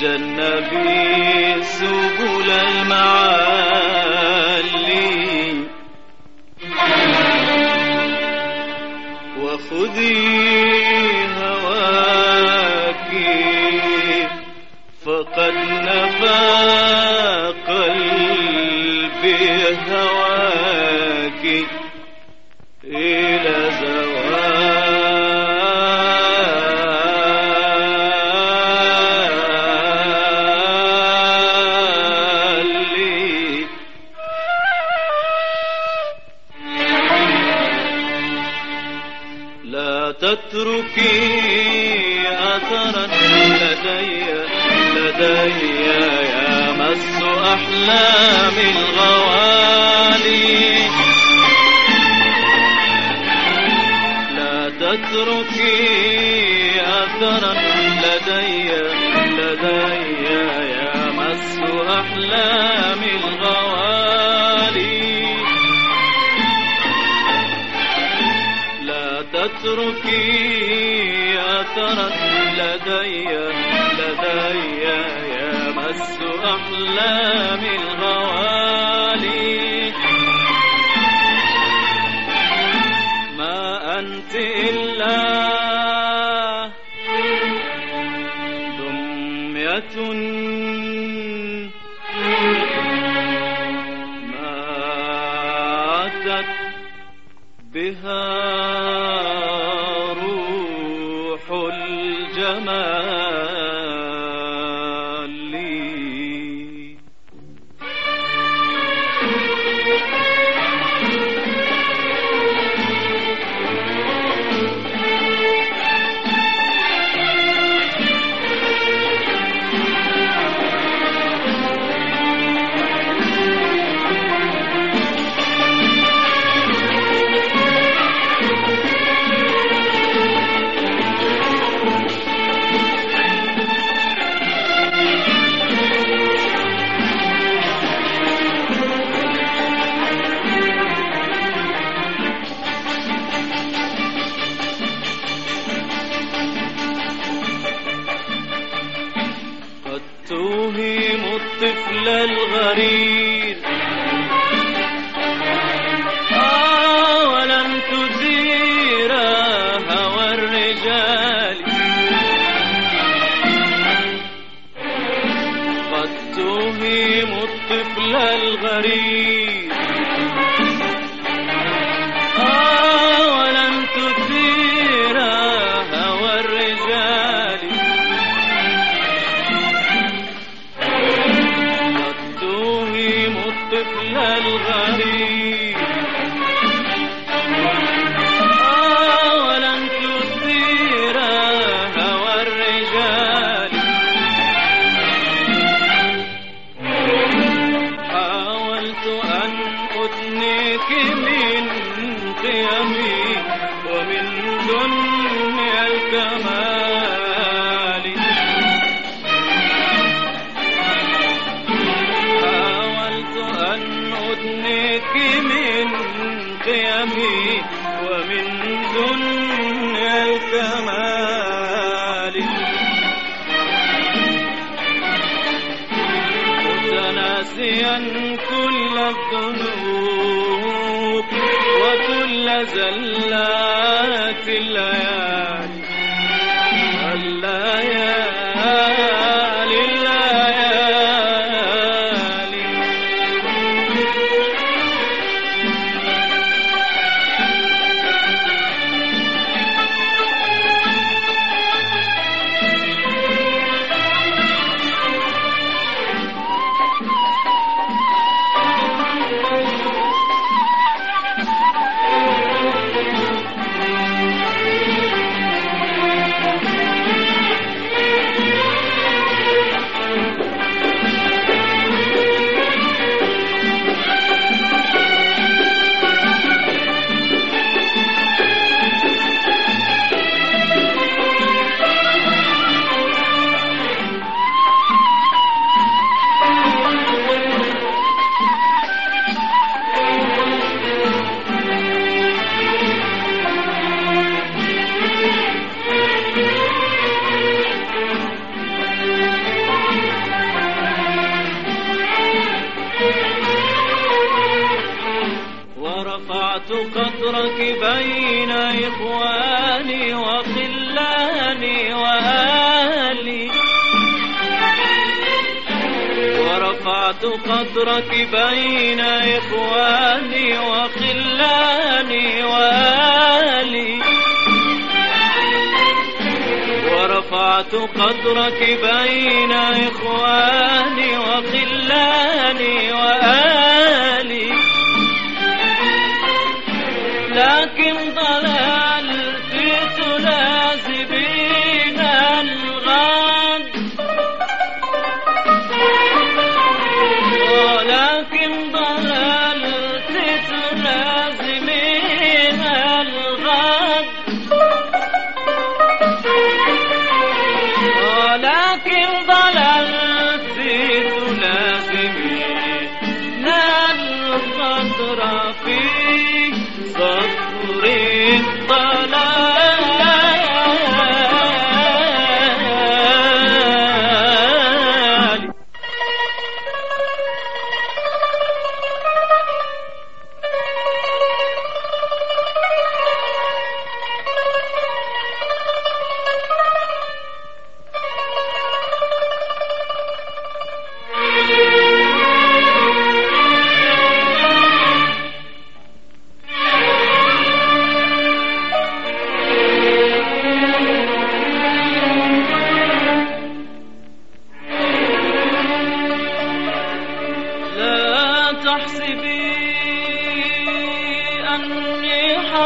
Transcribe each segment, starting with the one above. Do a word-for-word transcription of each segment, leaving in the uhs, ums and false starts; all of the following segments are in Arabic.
تجنبي سبل المعالي وخذي هواك فقد نفى قلبي هواك إلى زوالي. لا تتركي أثرا لدي لدي يمس أحلام الغوالي. لا تتركي أثرا لدي لدي يمس أحلام الغوالي. لا تتركي أثرا لدي لدي يمس أحلام الغوالي. ما أنت إلا دمية ماتت بها روح الجمال. توهم الطفل الغريب آه ولم تثير هوى الرجال. قد توهم الطفل الغريب آه ولم تثير هوى الرجال. الطفل الغريب آه ولن تثير هوى الرجال. حاولت أن أدنيك من قيمي ومن دنيا الكمال. أن أدنيك من قيمي ومن دنيا الكمال. متناسيا كل الذنوب وكل زلات الليالي الليالي الليالي. قدرك بين إخواني وخلاني وأهلي، ورفعت قدرك بين إخواني وخلاني وأهلي، ورفعت قدرك بين إخواني وخلاني وأهلي، لكن ضللت تلازمين الغد، ولكن ضللت تلازمين الغد، ولكن ضللت تلازمين القدر في صفر الضلال. تحسبي أني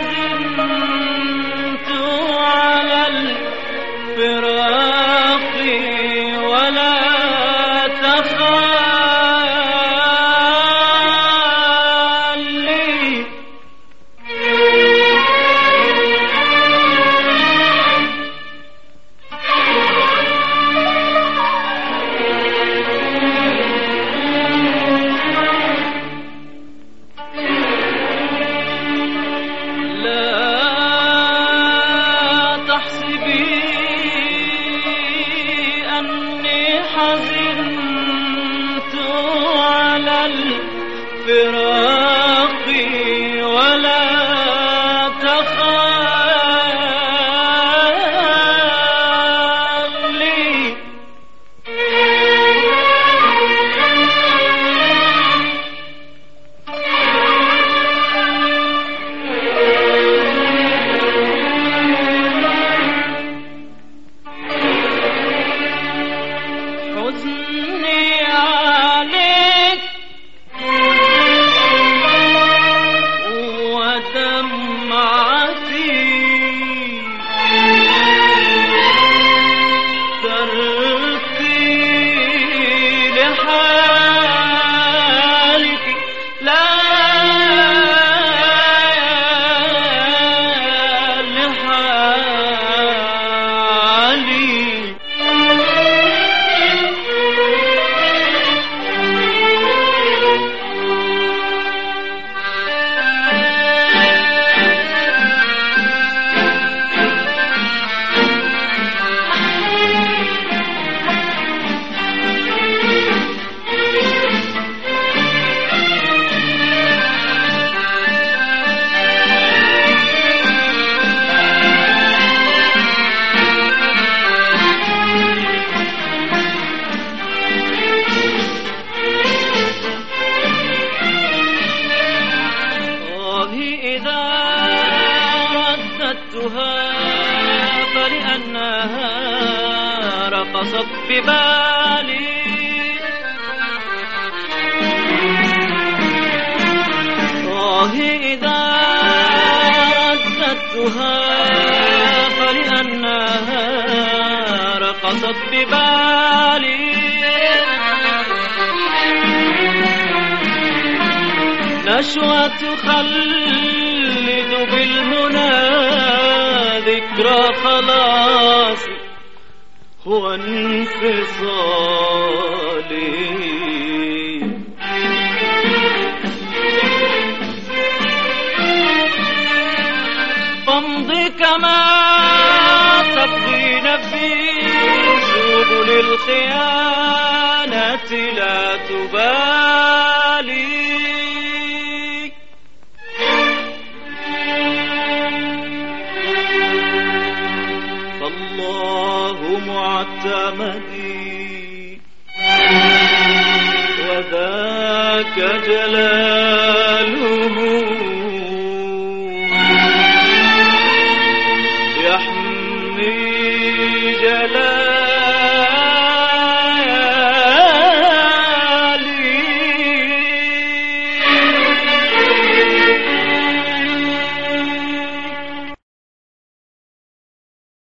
حزنت على الفراق ولا تخالي، حزنت على الفراق ولا تخالي، حزني عليك ودمعتي ترقي لحالك، لا لحالي. إذا رددتها فلأنها رقصت ببالي، آه إذا رددتها فلأنها رقصت ببالي، نشوة خلد بالهنا ذكرى خلاصي وانفصالي، فامضي كما تبغي نفسي سبل الخيانة لا تبالي. معتمدي وذاك جلاله يحمي جلاله